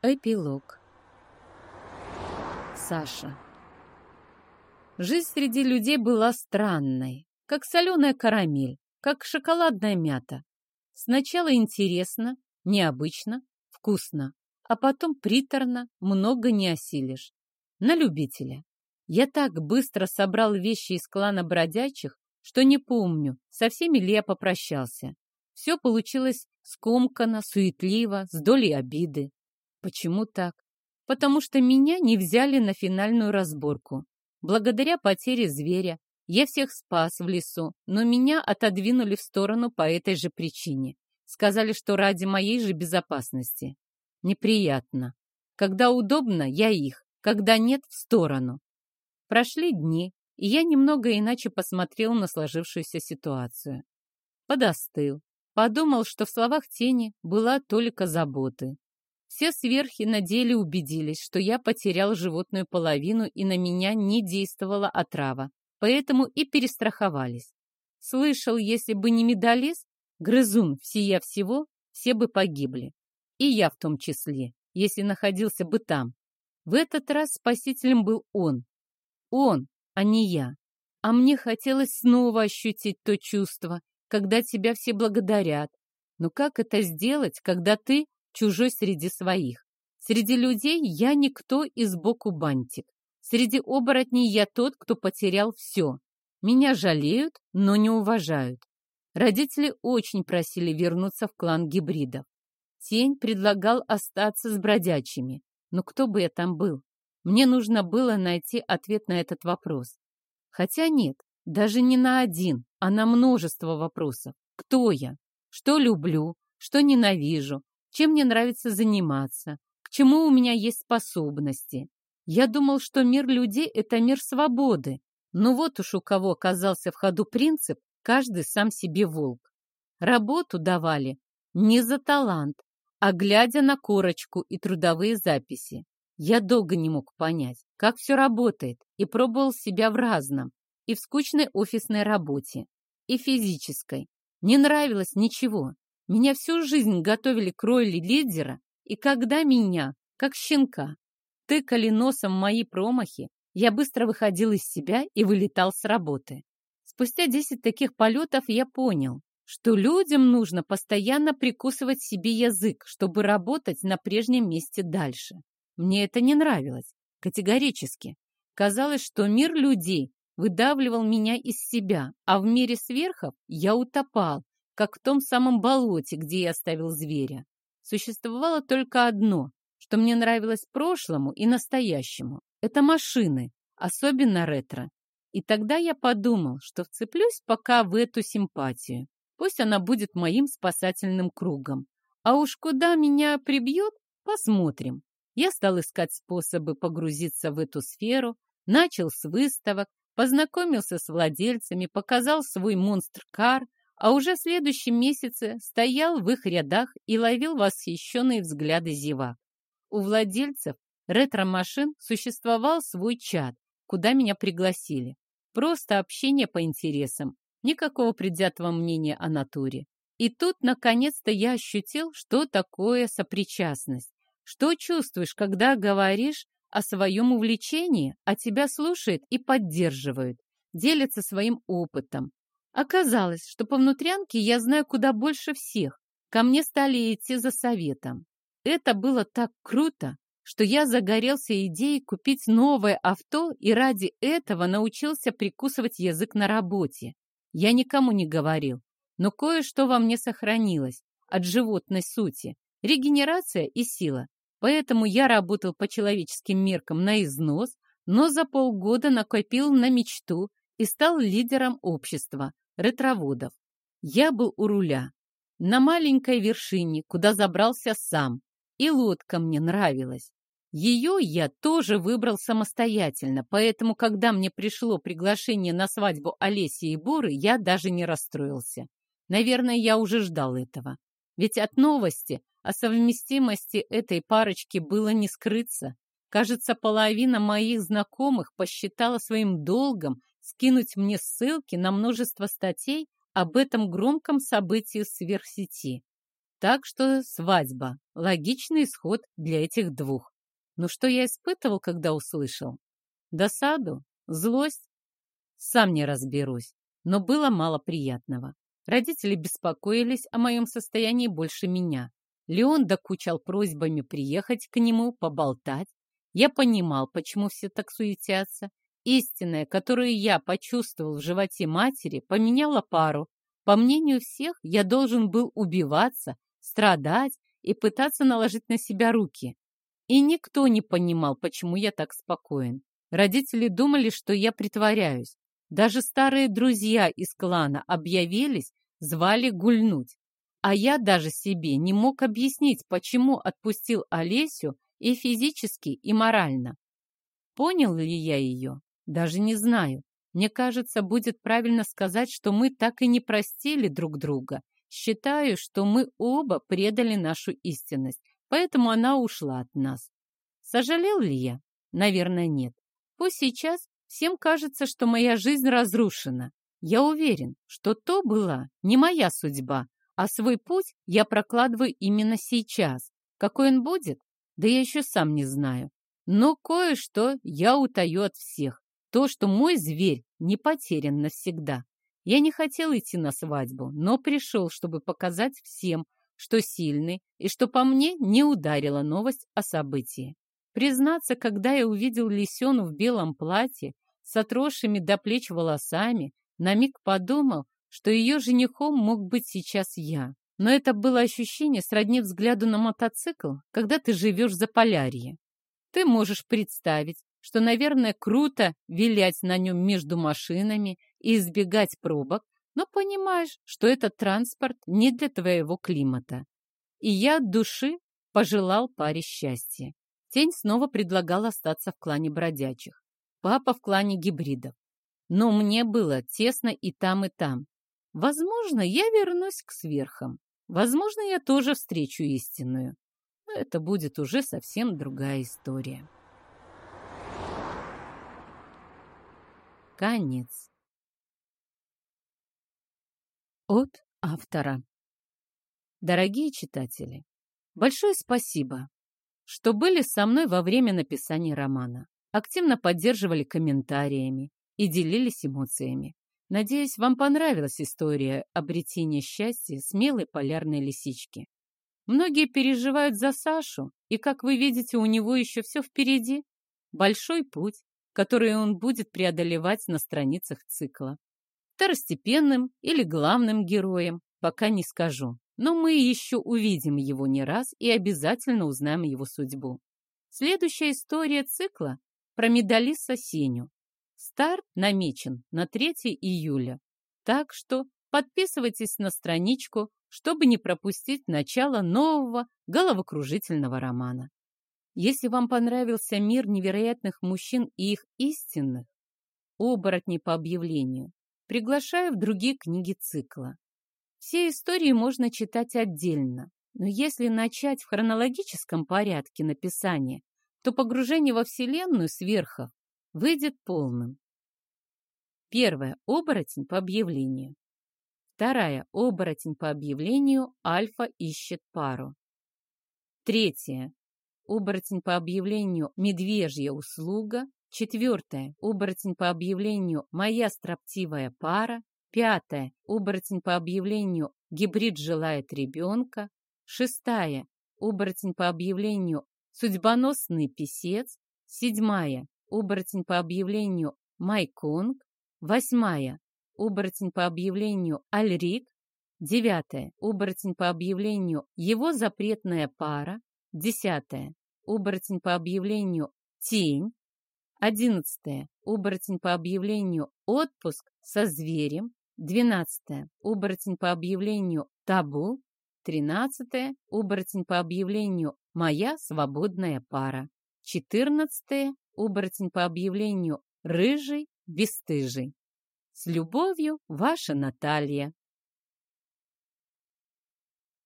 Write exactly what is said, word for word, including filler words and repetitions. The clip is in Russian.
Эпилог. Саша. Жизнь среди людей была странной, как соленая карамель, как шоколадная мята. Сначала интересно, необычно, вкусно, а потом приторно, много не осилишь. На любителя. Я так быстро собрал вещи из клана бродячих, что не помню, со всеми ли я попрощался. Все получилось скомканно, суетливо, с долей обиды. Почему так? Потому что меня не взяли на финальную разборку. Благодаря потере зверя я всех спас в лесу, но меня отодвинули в сторону по этой же причине. Сказали, что ради моей же безопасности. Неприятно. Когда удобно, я их, когда нет, в сторону. Прошли дни, и я немного иначе посмотрел на сложившуюся ситуацию. Подостыл. Подумал, что в словах тени была только заботы. Все сверхи на деле убедились, что я потерял животную половину и на меня не действовала отрава, поэтому и перестраховались. Слышал, если бы не медалист, грызун всея всего, все бы погибли. И я в том числе, если находился бы там. В этот раз спасителем был он. Он, а не я. А мне хотелось снова ощутить то чувство, когда тебя все благодарят. Но как это сделать, когда ты чужой среди своих? Среди людей я никто и сбоку бантик. Среди оборотней я тот, кто потерял все. Меня жалеют, но не уважают. Родители очень просили вернуться в клан гибридов. Тень предлагал остаться с бродячими. Но кто бы я там был? Мне нужно было найти ответ на этот вопрос. Хотя нет, даже не на один, а на множество вопросов. Кто я? Что люблю? Что ненавижу? Чем мне нравится заниматься? К чему у меня есть способности? Я думал, что мир людей — это мир свободы. Но вот уж у кого оказался в ходу принцип «каждый сам себе волк». Работу давали не за талант, а глядя на корочку и трудовые записи. Я долго не мог понять, как все работает, и пробовал себя в разном, и в скучной офисной работе, и физической. Не нравилось ничего. Меня всю жизнь готовили к роли лидера, и когда меня, как щенка, тыкали носом в мои промахи, я быстро выходил из себя и вылетал с работы. Спустя десять таких полетов я понял, что людям нужно постоянно прикусывать себе язык, чтобы работать на прежнем месте дальше. Мне это не нравилось, категорически. Казалось, что мир людей выдавливал меня из себя, а в мире сверхов я утопал, как в том самом болоте, где я оставил зверя. Существовало только одно, что мне нравилось прошлому и настоящему. Это машины, особенно ретро. И тогда я подумал, что вцеплюсь пока в эту симпатию. Пусть она будет моим спасательным кругом. А уж куда меня прибьет, посмотрим. Я стал искать способы погрузиться в эту сферу, начал с выставок, познакомился с владельцами, показал свой монстр-кар, а уже в следующем месяце стоял в их рядах и ловил восхищенные взгляды зевак. У владельцев ретро-машин существовал свой чат, куда меня пригласили. Просто общение по интересам, никакого предвзятого мнения о натуре. И тут, наконец-то, я ощутил, что такое сопричастность. Что чувствуешь, когда говоришь о своем увлечении, а тебя слушают и поддерживают, делятся своим опытом. Оказалось, что по внутрянке я знаю куда больше всех. Ко мне стали идти за советом. Это было так круто, что я загорелся идеей купить новое авто и ради этого научился прикусывать язык на работе. Я никому не говорил, но кое-что во мне сохранилось от животной сути. Регенерация и сила. Поэтому я работал по человеческим меркам на износ, но за полгода накопил на мечту и стал лидером общества ретроводов. Я был у руля, на маленькой вершине, куда забрался сам, и лодка мне нравилась. Ее я тоже выбрал самостоятельно, поэтому, когда мне пришло приглашение на свадьбу Олеси и Боры, я даже не расстроился. Наверное, я уже ждал этого. Ведь от новости о совместимости этой парочки было не скрыться. Кажется, половина моих знакомых посчитала своим долгом скинуть мне ссылки на множество статей об этом громком событии в сверхсети. Так что свадьба. Логичный исход для этих двух. Но что я испытывал, когда услышал? Досаду? Злость? Сам не разберусь. Но было мало приятного. Родители беспокоились о моем состоянии больше меня. Леон докучал просьбами приехать к нему, поболтать. Я понимал, почему все так суетятся. Истинная, которую я почувствовал в животе матери, поменяла пару. По мнению всех, я должен был убиваться, страдать и пытаться наложить на себя руки. И никто не понимал, почему я так спокоен. Родители думали, что я притворяюсь. Даже старые друзья из клана объявились, звали гульнуть. А я даже себе не мог объяснить, почему отпустил Олесю и физически, и морально. Понял ли я ее? Даже не знаю. Мне кажется, будет правильно сказать, что мы так и не простили друг друга. Считаю, что мы оба предали нашу истинность, поэтому она ушла от нас. Сожалел ли я? Наверное, нет. Пусть сейчас всем кажется, что моя жизнь разрушена. Я уверен, что то была не моя судьба, а свой путь я прокладываю именно сейчас. Какой он будет? Да я еще сам не знаю. Но кое-что я утаю от всех. То, что мой зверь не потерян навсегда. Я не хотел идти на свадьбу, но пришел, чтобы показать всем, что сильный, и что по мне не ударила новость о событии. Признаться, когда я увидел Лисену в белом платье, с отросшими до плеч волосами, на миг подумал, что ее женихом мог быть сейчас я. Но это было ощущение сродни взгляду на мотоцикл, когда ты живешь за Полярье. Ты можешь представить, что, наверное, круто вилять на нем между машинами и избегать пробок, но понимаешь, что этот транспорт не для твоего климата. И я от души пожелал паре счастья. Тень снова предлагал остаться в клане бродячих. Папа в клане гибридов. Но мне было тесно и там, и там. Возможно, я вернусь к сверхам. Возможно, я тоже встречу истинную. Но это будет уже совсем другая история. Конец. От автора. Дорогие читатели, большое спасибо, что были со мной во время написания романа, активно поддерживали комментариями и делились эмоциями. Надеюсь, вам понравилась история обретения счастья смелой полярной лисички. Многие переживают за Сашу, и, как вы видите, у него еще все впереди. Большой путь, который он будет преодолевать на страницах цикла. Второстепенным или главным героем пока не скажу, но мы еще увидим его не раз и обязательно узнаем его судьбу. Следующая история цикла про медалиста Сеню. Старт намечен на третье июля, так что подписывайтесь на страничку, чтобы не пропустить начало нового головокружительного романа. Если вам понравился мир невероятных мужчин и их истинных, оборотней по объявлению, приглашаю в другие книги цикла. Все истории можно читать отдельно, но если начать в хронологическом порядке написания, то погружение во Вселенную сверхов выйдет полным. Первая – оборотень по объявлению. Вторая – оборотень по объявлению, Альфа ищет пару. Третья – оборотень по объявлению, медвежья услуга. Четвертая – оборотень по объявлению, моя строптивая пара. Пятая – оборотень по объявлению, гибрид желает ребенка. Шестая – оборотень по объявлению, судьбоносный писец. Седьмая – оборотень по объявлению, Майконг. Восьмая – оборотень по объявлению, Альрик. Девятая – оборотень по объявлению, его запретная пара. Десятая – оборотень по объявлению, тень. Одиннадцатая – оборотень по объявлению, отпуск со зверем. Двенадцатая – оборотень по объявлению, табу. Тринадцатая – оборотень по объявлению, моя свободная пара. Четырнадцатая – оборотень по объявлению, рыжий, бесстыжий. С любовью, ваша Наталья.